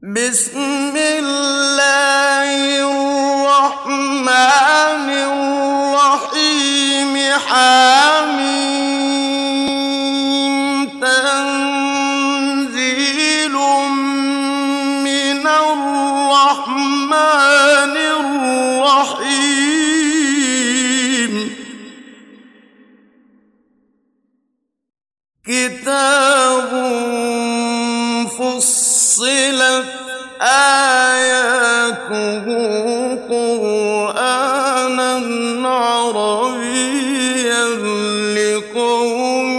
بسم الله الرحمن الرحيم حميم تنزيل من الرحمن الرحيم كتاب فصلت آياته قرآنًا عربيًّا لقوم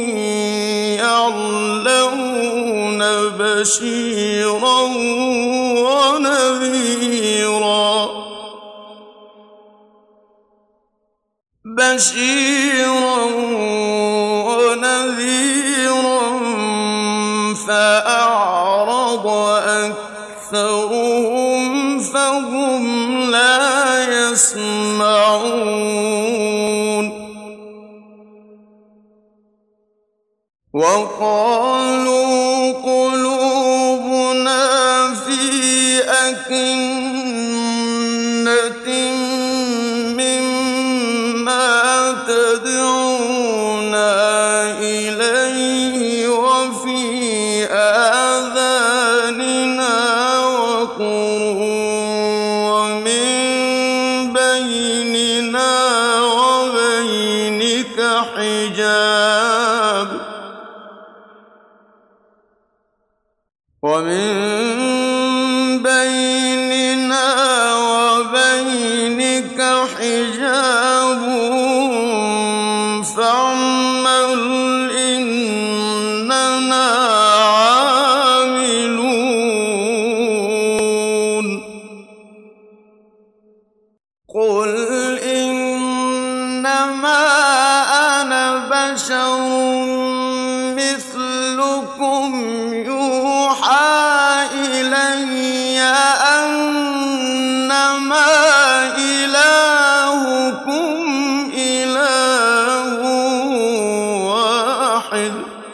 يعلمون بشيرًا ونذيرًا فأعرض أكثرهم فهم لا يسمعون وقالوا قلوبنا في أكنة مما تدعونا إليه وفي آذاننا وقر ومن بيننا وبينك حجاب فاعمل إننا عاملون قل إنما أنا بشر مثلكم يوحى إلي أنما إلهكم إله واحد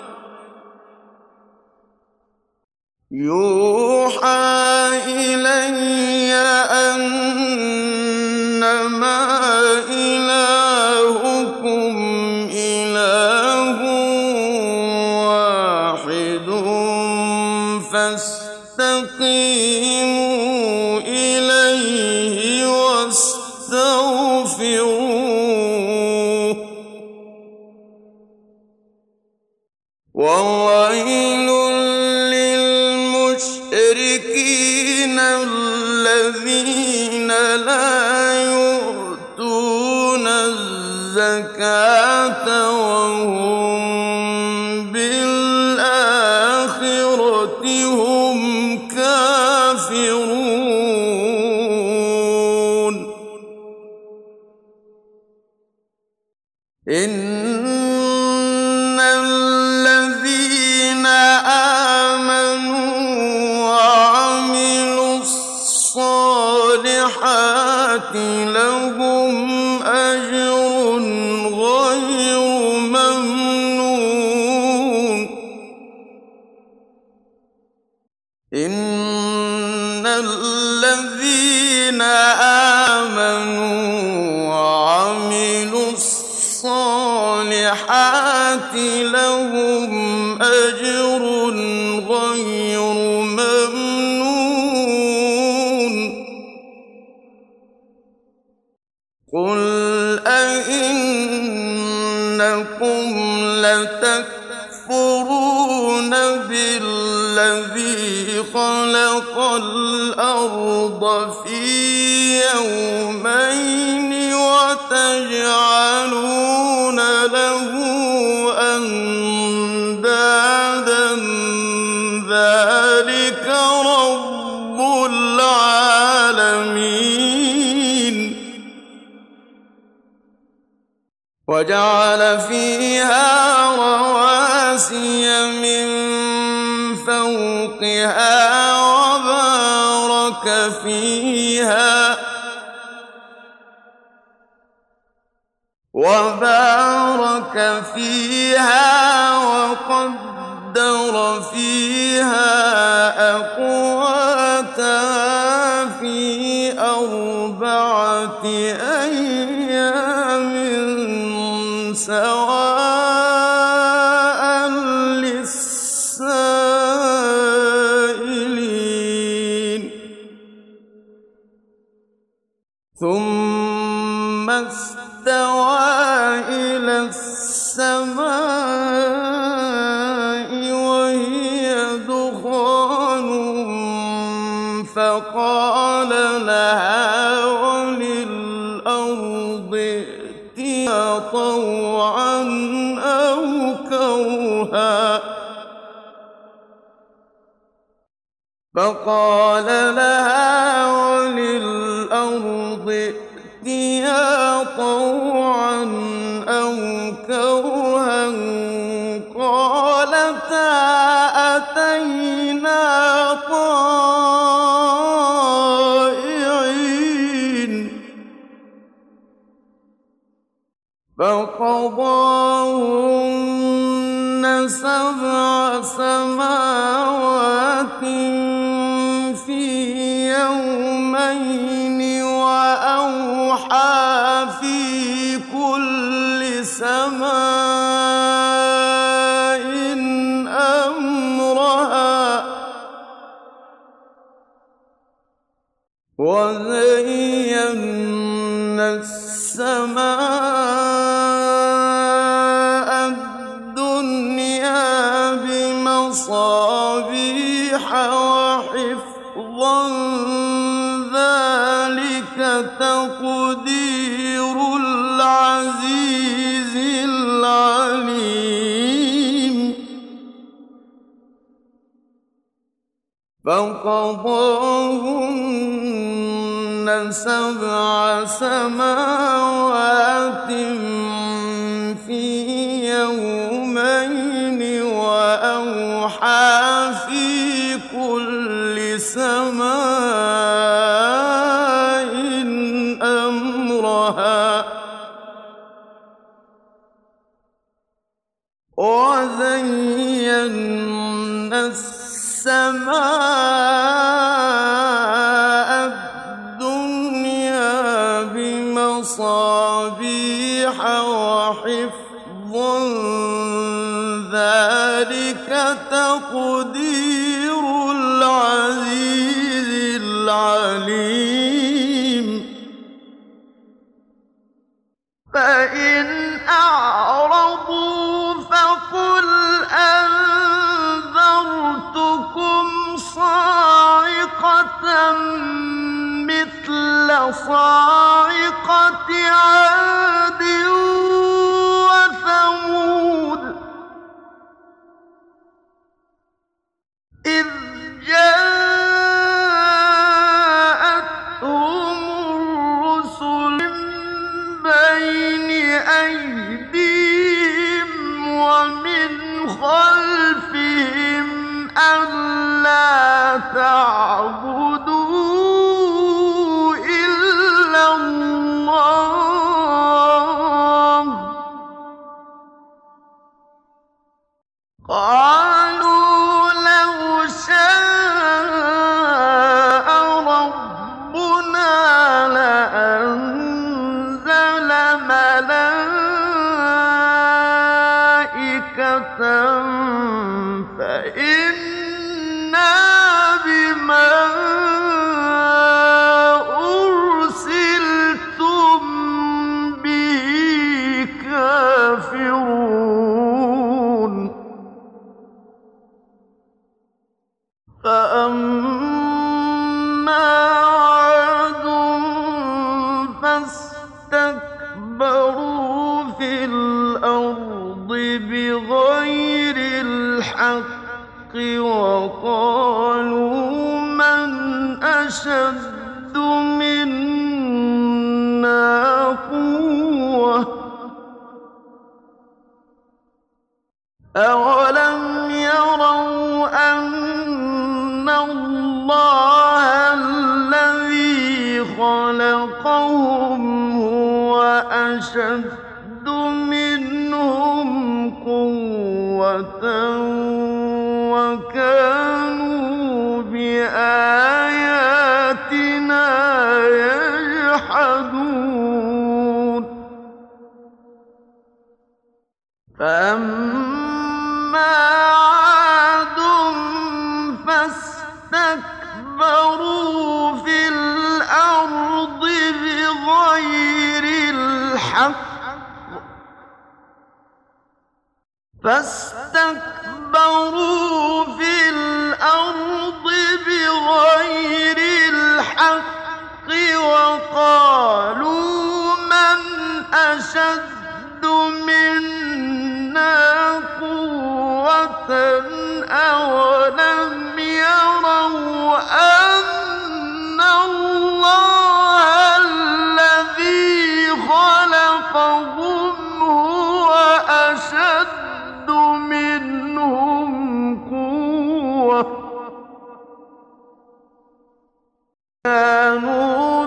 فاستقيموا إليه واستغفروه وويل للمشركين الذين لا يؤتون الزكاة وهم بالآخرة هم كافرون إن الذين آمنوا وعملوا الصالحات لهم أجر غير ممنون إن الذين آمنوا وعملوا الصالحات لهم أجر غير ممنون قل أئنكم لتكفرون بالذي خلق الأرض في يومين وتجعلون له أندادا ذلك رب العالمين وجعل فيها رواسي من فوقها وبارك فيها وقدر فيها أقواتها في أربعة أيام سواء للسائلين ثم استوى إلى السماء وهي دخان فقال لها وللأرض ائتيا طوعا أو كرها فقال لها وللأرض ائتيا طوعا أو كرها قالتا أتينا طائعين فقضاهن سبع سماوات في يومين وأوحى في كل سماء أمرها وزينا السماء الدنيا بمصابيح وحفظا ذلك تقدير العزيز العليم فقضاهن سبع سماوات في يومين وأوحى في كل سماء أمرها وزينا السماء الدنيا بمصابيح وحفظا ذلك تقدير العزيز العليم فإن أعرضوا فقل أنذرتكم صاعقة مثل صاعقة عاد وثمود إذ جاءتهم الرسل من بين أيديهم ومن خلفهم ألا تعبدوا إلا الله قالوا لو شاء ربنا لأنزل ملائكة فإنا بما أرسلتم به كافرون فأما عاد فاستكبروا في الأرض بغير الحق وقالوا من أشد منا قوة أولم يروا أن الله الذي خلقهم هو أشد منهم قوة وكانوا بآياتنا فأما عاد فاستكبروا في الأرض بغير الحق وقالوا من أشد منا قوة أولم يروا أن الله الذي خلقهم هو أشد منهم قوة كانوا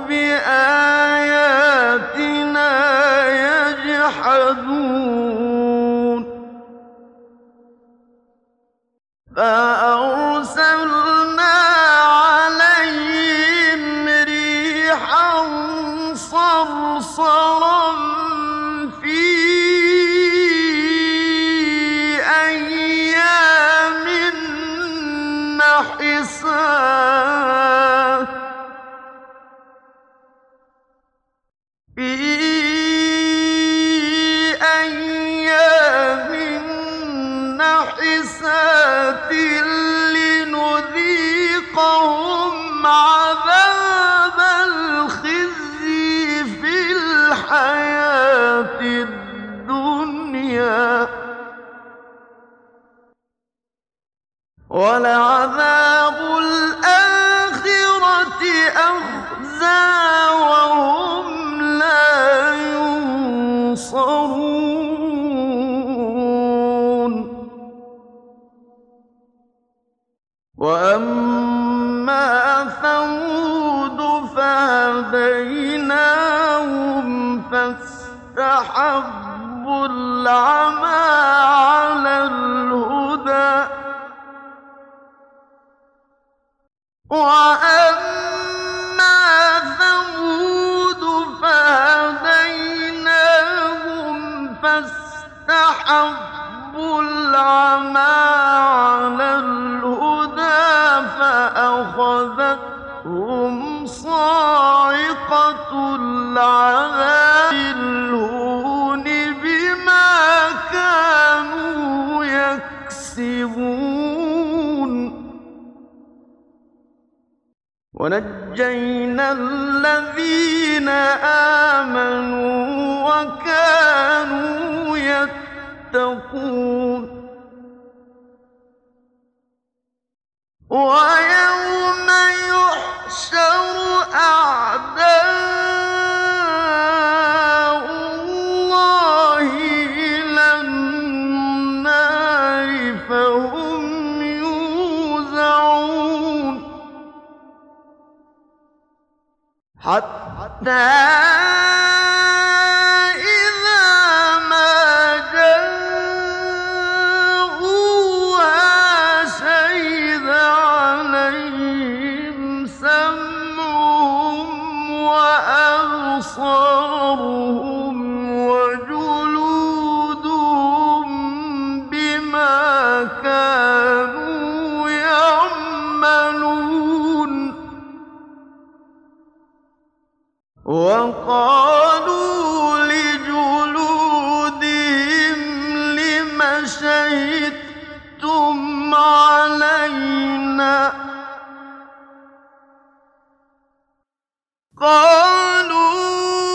بآياتنا يجحدون فأرسلنا عليهم ريحا صرصرا في أيام نحسات لنذيقهم عذاب الخزي في الحياة الدنيا ولعذاب الآخرة أخزى وهم لا ينصرون وأما ثمود فهديناهم فاستحبوا العمى على الهدى وأما ثمود فهديناهم فاستحبوا العمى على الهدى فأخذتهم صاعقة العذاب الهون بما كانوا يكسبون ونجينا الذين آمنوا وكانوا يتقون ويوم يحشر أعداء الله إلى النار فهم يوزعون حتى إذا ما جاءوها شهد عليهم سمعهم وأبصارهم وجلودهم بما كانوا يعملون وقالوا لجلودهم لم شهدتم علينا قالوا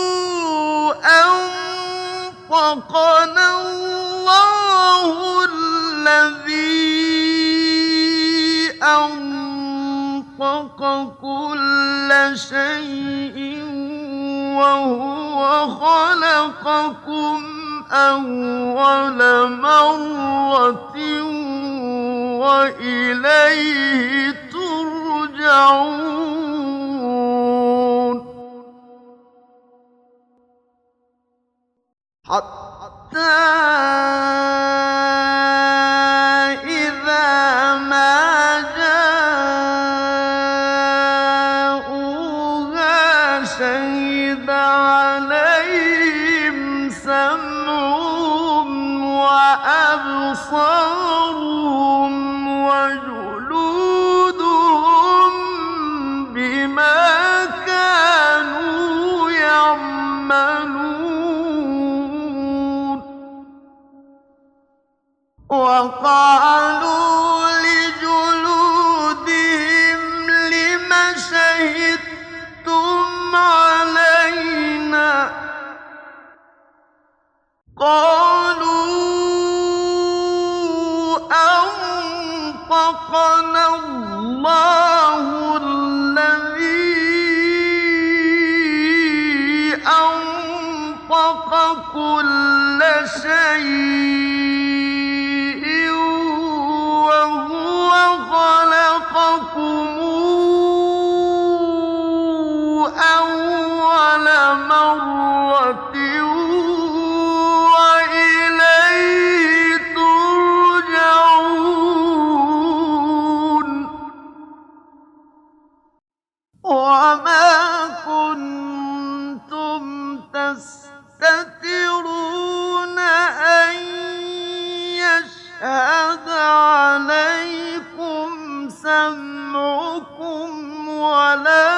أنطقنا الله الذي أنطق كل شيء وهو خلقكم أول مرة وإليه ترجعون حتى إذا ما جاءوها شهد عليهم سمعهم وأبصارهم أبصارهم وجلودهم بما كانوا يعملون وقالوا لجلودهم لم شهدتم علينا قالوا أنطقنا الله الذي أنطق كل شيء وهو خلقكم أول مرة وإليه ترجعون وما كنتم تستترون أن يشهد عليكم سمعكم ولا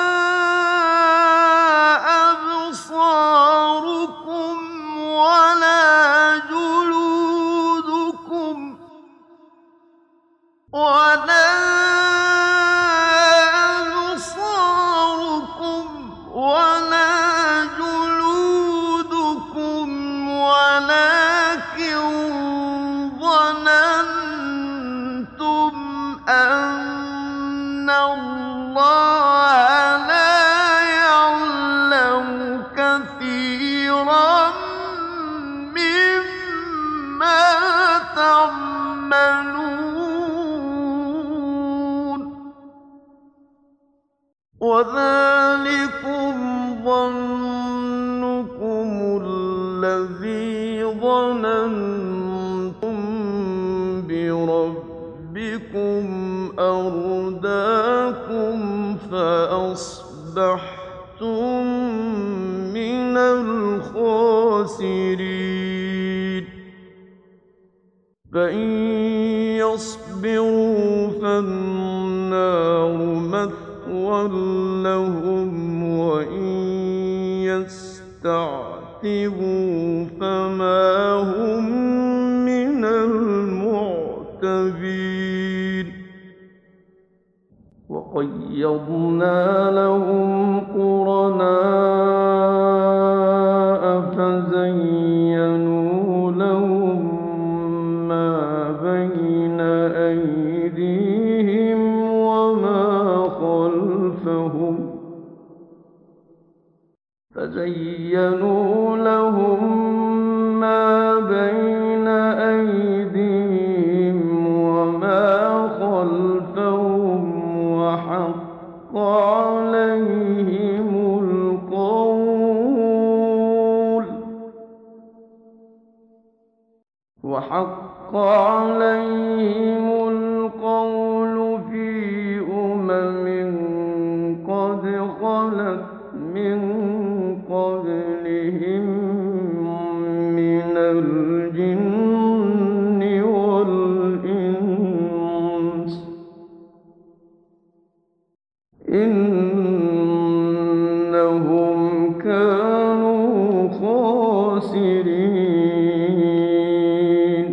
أبصاركم ولا جلودكم ولكن ظننتم أن الله لا يعلم كثيرا مما تعملون وذلكم ظنكم الذي ظننتم بربكم أرداكم فأصبحتم من الخاسرين فإن يصبروا فالنار مثوى لهم وإن يستعتبوا فما هم من المعتبين وقيضنا لهم قرناء فزينوا لهم ما بين أيديهم وما خلفهم وحق عليهم القول في قد خلت من قبلهم من الجن والإنس إنهم كانوا خاسرين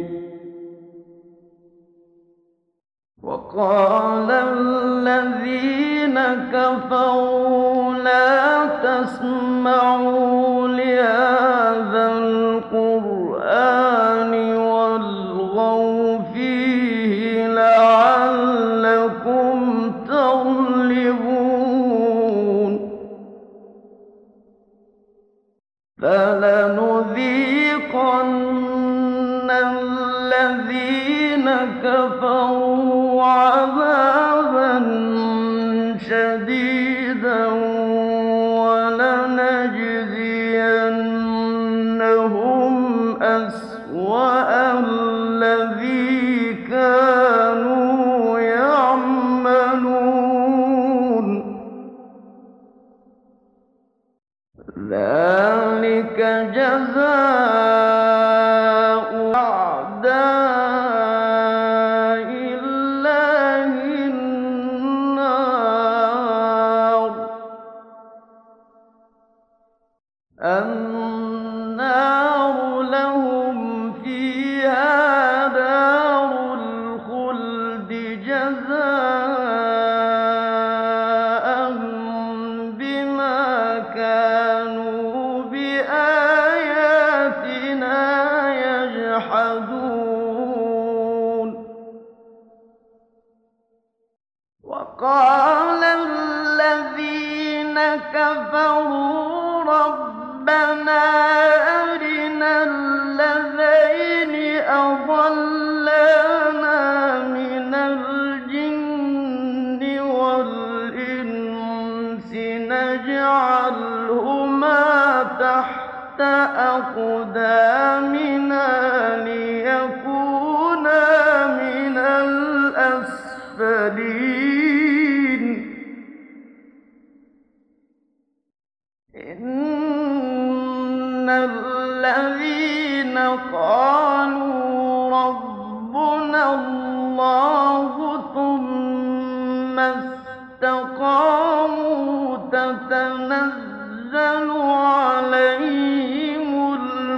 وقال الذين كفروا لا تسمعوا لهذا القرآن والغوا فيه لعلكم تغلبون فلنذيقن الذين كفروا عذابا شديدا ولنجزينهم أسوأ الذي كانوا يعملون ذلك جزاء أعداء فالنار لهم فيها دار الخلد جزاء بما كانوا بآياتنا يجحدون وقال الذين كفروا ربنا أرنا الذين أضلانا من الجن والإنس نجعلهما تحت أقدامنا ليكونا من الأسفلين إن الذين قالوا ربنا الله ثم استقاموا تتنزل عليهم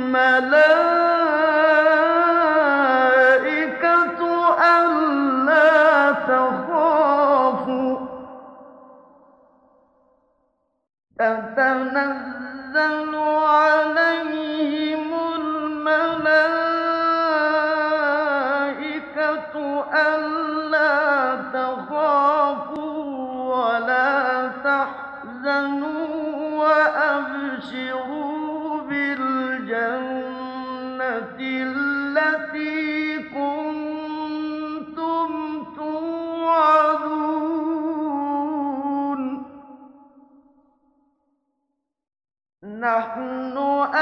الملائكة ألا تخافوا تتنزل عليهم الملائكة ألا تخافوا ولا تحزنوا وأبشروا بالجنة التي كنتم توعدون نحن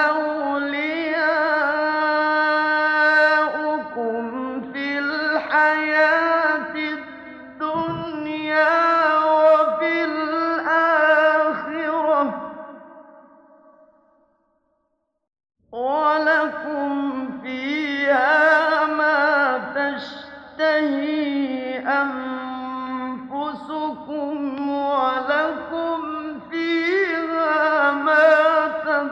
أولياؤكم في الحياة الدنيا وفي الآخرة ولكم فيها ما تشتهي أنفسكم ولكم فيها ما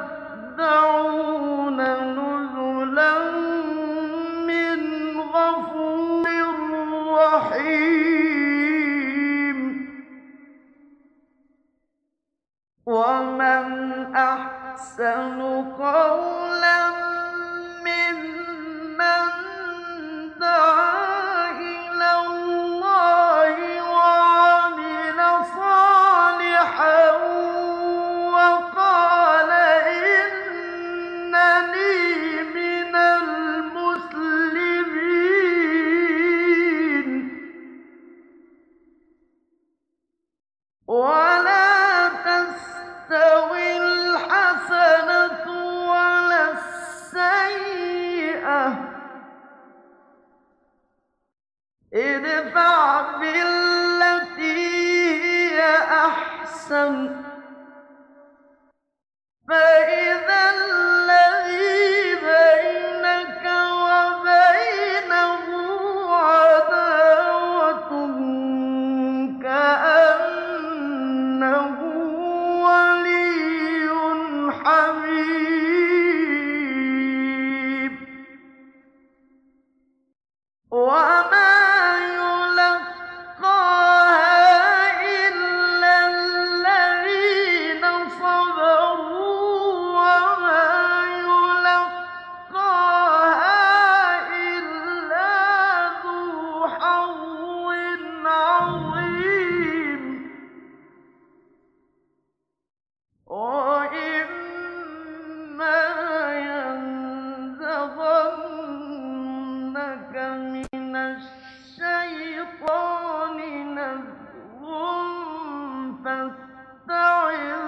تدعون نزلا من غفور رحيم ومن أحسن قولا ممن دعا إلى الله وعمل صالحا وقال إنني من المسلمين ولا تستوي الحسنة ولا السيئة ادفع بالتي هي أحسن فإذا الذي بينك وبينه عداوة كأنه ولي حميم وما يلقاها إلا الذين صبروا وما يلقاها إلا ذو حظ عظيم وإما ينزغنك من الشيطان نزغ فاستعذ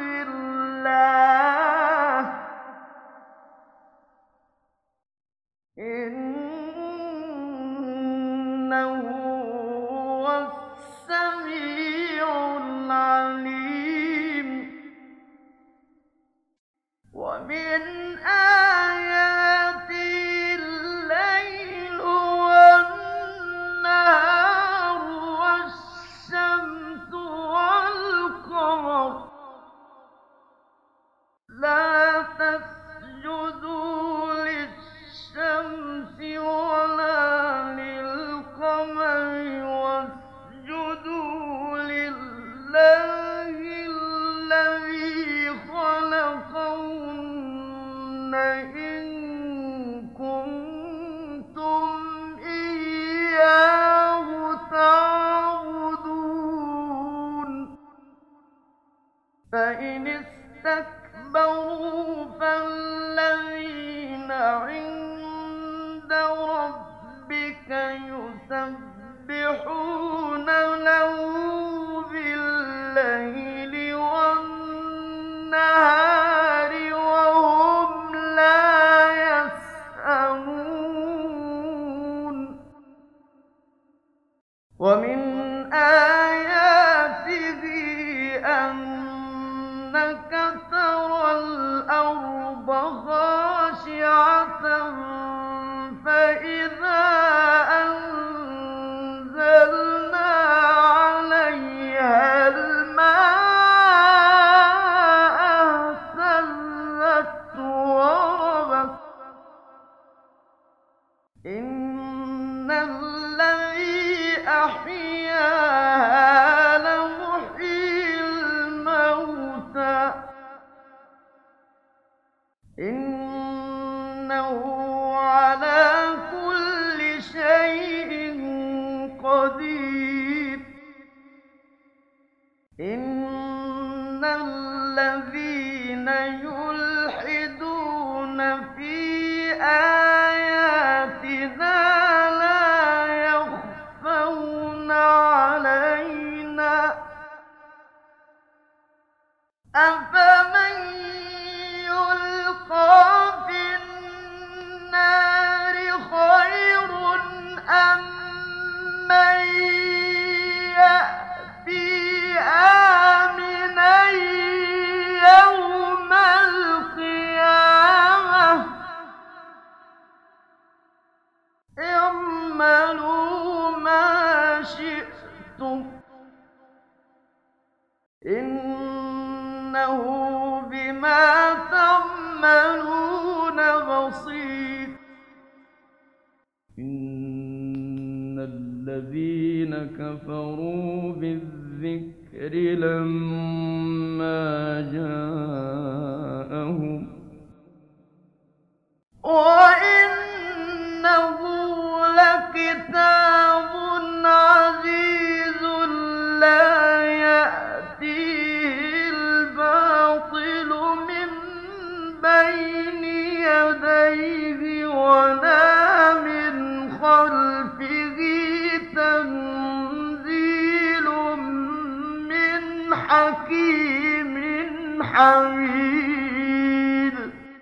بالله إنه هو السميع العليم ومن آياته الليل والنهار والشمس والقمر لا فإن استكبروا فالذين عند ربك يسبحون له بالليل والنهار وهم لا يسأمون ومن آياته أنك ترى الأرض خاشعة فإذا أنزلنا عليها الماء اهتزت وربت إن الذي أحياها لمحيي الموتى إنه على كل شيء قدير إن الذين يلحدون في آياتنا لا يخفون علينا أفمن يلقى في النار خير أم من يأتي آمنا يوم القيامة اعملوا ما شئتم إنه بما تعملون بصير إن الذين كفروا بالذكر لما جاءهم وإنه لكتاب عزيز لا يأتيه الباطل من بين يديه ولا من خلفه تنزيل من حكيم حميد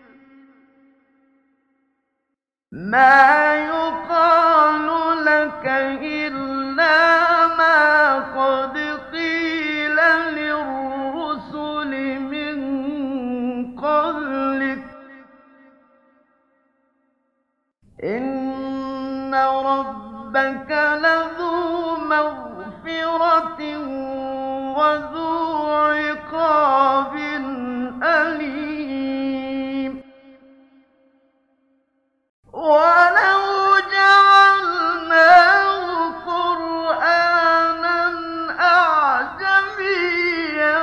ما يقال لك إلا ما قد قيل للرسل من قبلك إن ربك لذو مغفرة وذو عقاب أليم ولو جعلناه قرآنا أعجميا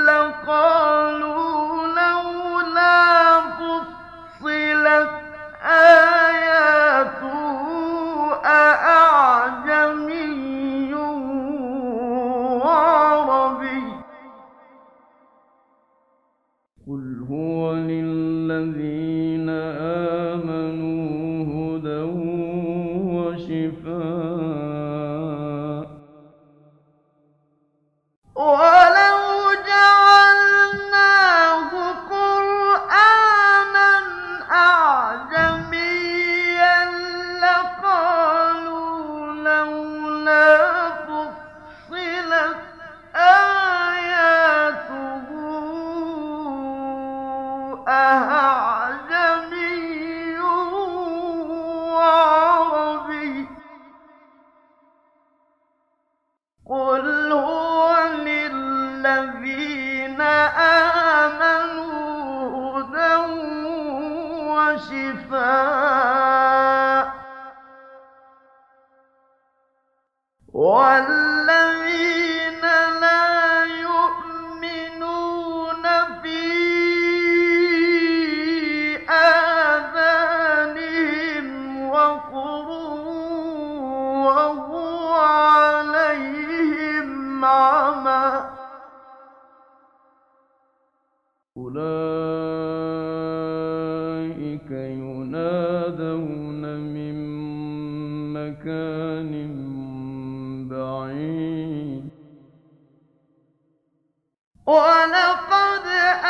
لقالوا لولا فصلت آياته أأعجمي وعربي قل هو للذين آمنوا هدى وشفاء ولو جعلناه قرآنا أعجميا لقالوا لولا فصلت آياته أعجمي وعربي قل هو للذين آمنوا هدى وشفاء والذين لا يؤمنون في آذانهم وقر وهو عليهم عمى أولئك ينادون من مكان بعيد ولقد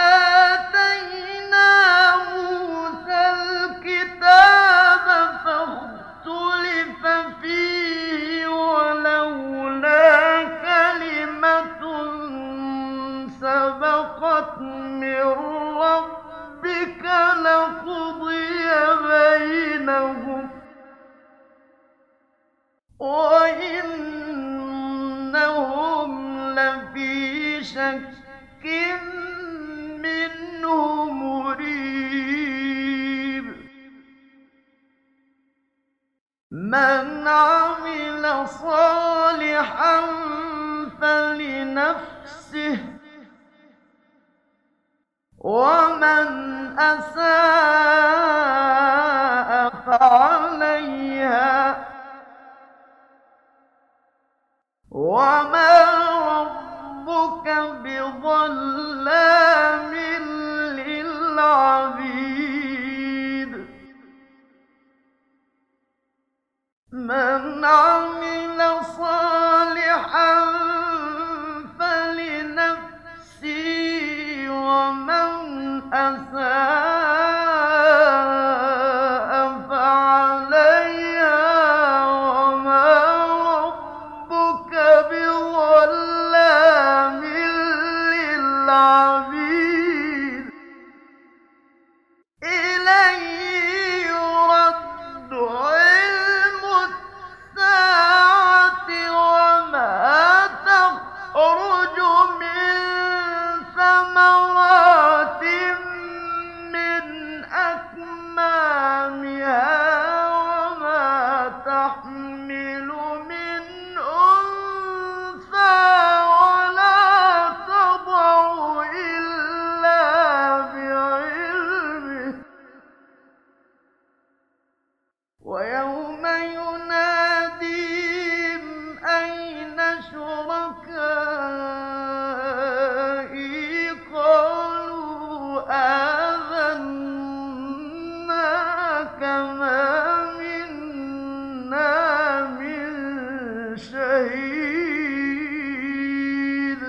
آتينا موسى الكتاب فاختلف فيه ولولا كلمة سبقت من ربك لقضي بينهم وإنهم لفي شك منه مريب من عمل صالحا فلنفسه ومن أساء فعليها وما ربك بظلام للعبيد من عمل صالحا فلنفسه ومن أساء فعليها وما ربك بظلام للعبيد إليه يرد علم الساعة وما تخرج من ثمرات من أكمامها وما تحمل من أنثى ولا تضع إلا بعلمه ويوم يناديهم أين شركائي قالوا آذناك ما منا من شهيد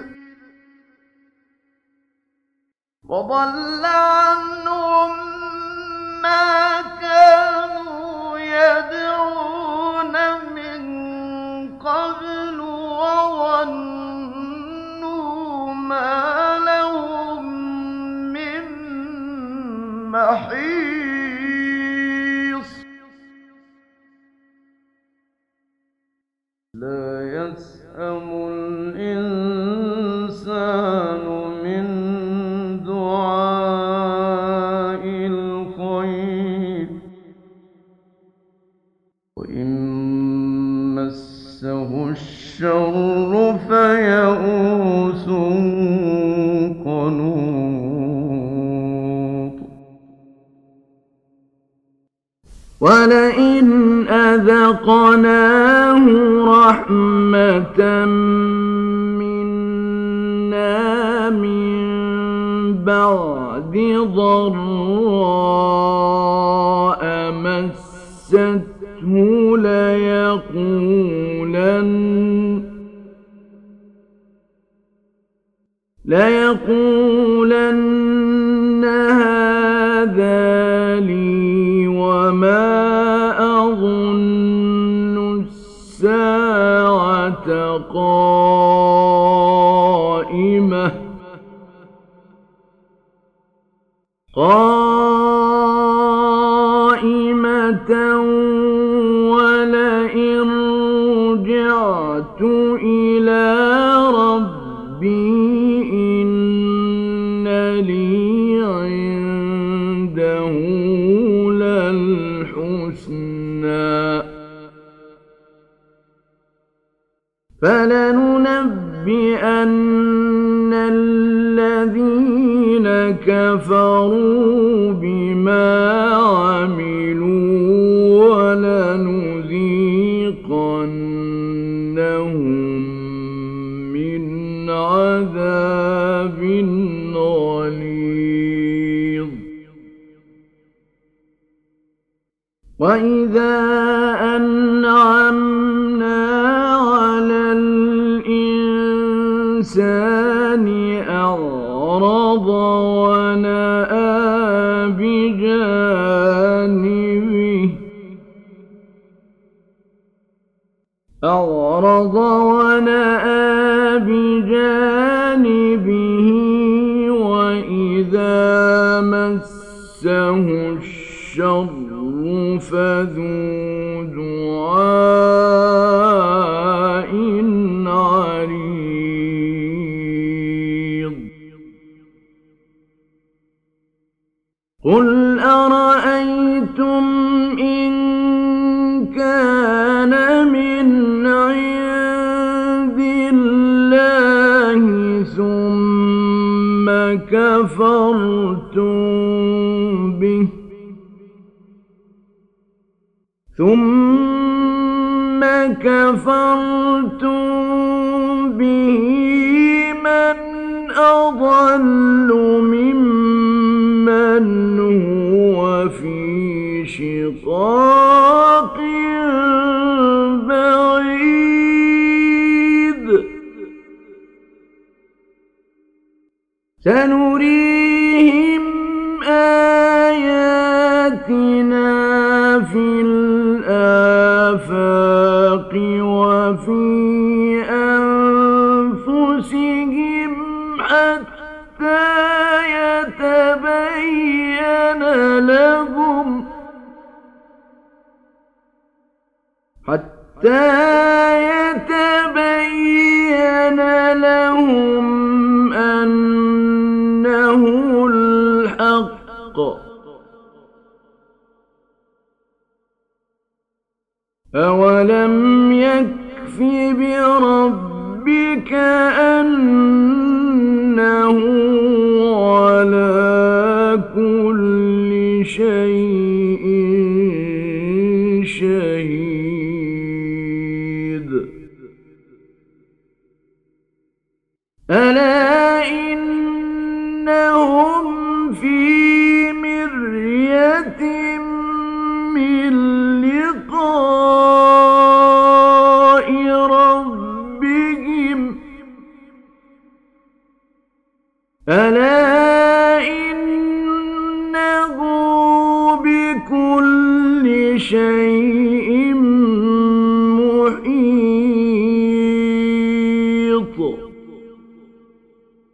وضل عنهم ما كانوا يدعون من قبل وظنوا ما لهم من محيص لا يسأم الإنسان من دعاء الخير وإن مسه الشر فيئوس قنوط ولئن أذقناه رحمة منا من بعد ضراء مسته ليقولن هذا لي وما أظن الساعة قائمة ولئن رجعت إلى ربي إن لي عنده للحسنى فلننبئن الذين كفروا بما عملوا ولنذيقنهم من عذاب غليظ وإذا أنعمنا على الإنسان أعرض ونأى بجانبه وإذا مسه الشر فذو دعاء عريض قل أرأيتم إن كان من عند الله ثم كفرتم به من أضل ممن هو في شقاق بعيد سنريهم آياتنا في الآفاق وفي أنفسهم حتى يتبين لهم أنه الحق أولم يكف بربك أنه على كل شيء شهيد ألا إنهم في مرية من لقاء ربهم ألا إنه بكل شيء